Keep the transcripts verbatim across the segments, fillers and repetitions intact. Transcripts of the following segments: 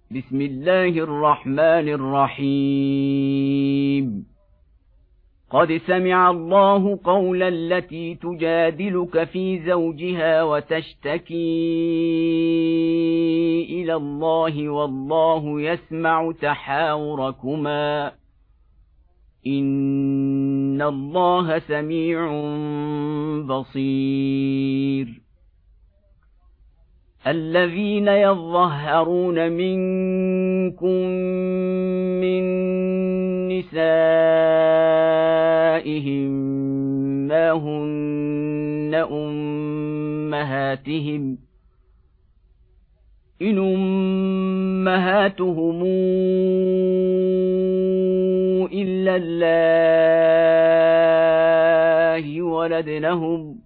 بسم الله الرحمن الرحيم قد سمع الله قول التي تجادلك في زوجها وتشتكي إلى الله والله يسمع تحاوركما إن الله سميع بصير الذين يظهرون منكم من نسائهم ما هن أمهاتهم إن أمهاتهم إلا الله ولدنهم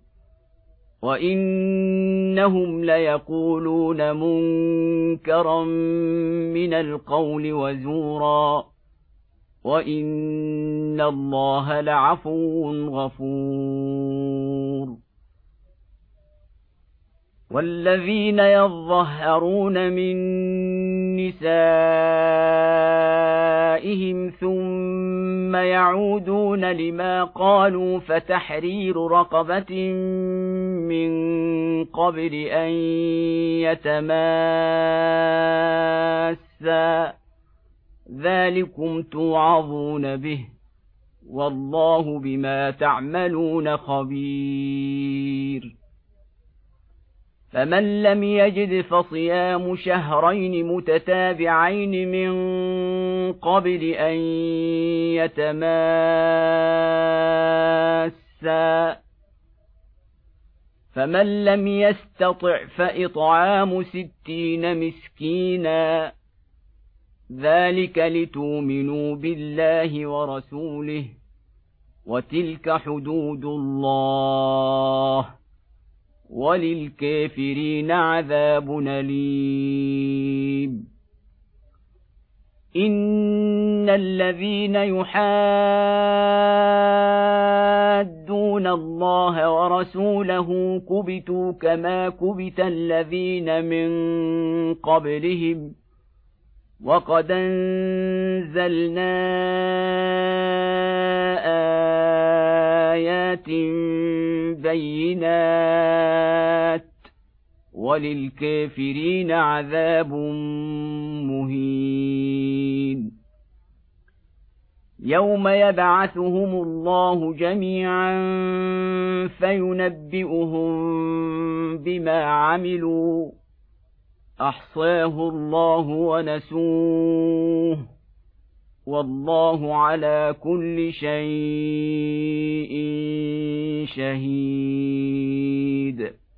وإنهم ليقولون منكرا من القول وزورا وإن الله لعفو غفور والذين يظهرون من نسائهم ثم يعودون لما قالوا فتحرير رقبة من قبل أن يتماسا ذلكم توعظون به والله بما تعملون خبير فمن لم يجد فصيام شهرين متتابعين من قبل أن يتماسا فمن لم يستطع فإطعام ستين مسكينا ذلك لتؤمنوا بالله ورسوله وتلك حدود الله وللكافرين عذاب أليم إن الذين يحادون الله ورسوله كبتوا كما كبت الذين من قبلهم وقد أنزلنا آيات بينات وللكافرين عذاب مهين يوم يبعثهم الله جميعا فينبئهم بما عملوا أحصاه الله ونسوه والله على كل شيء شهيد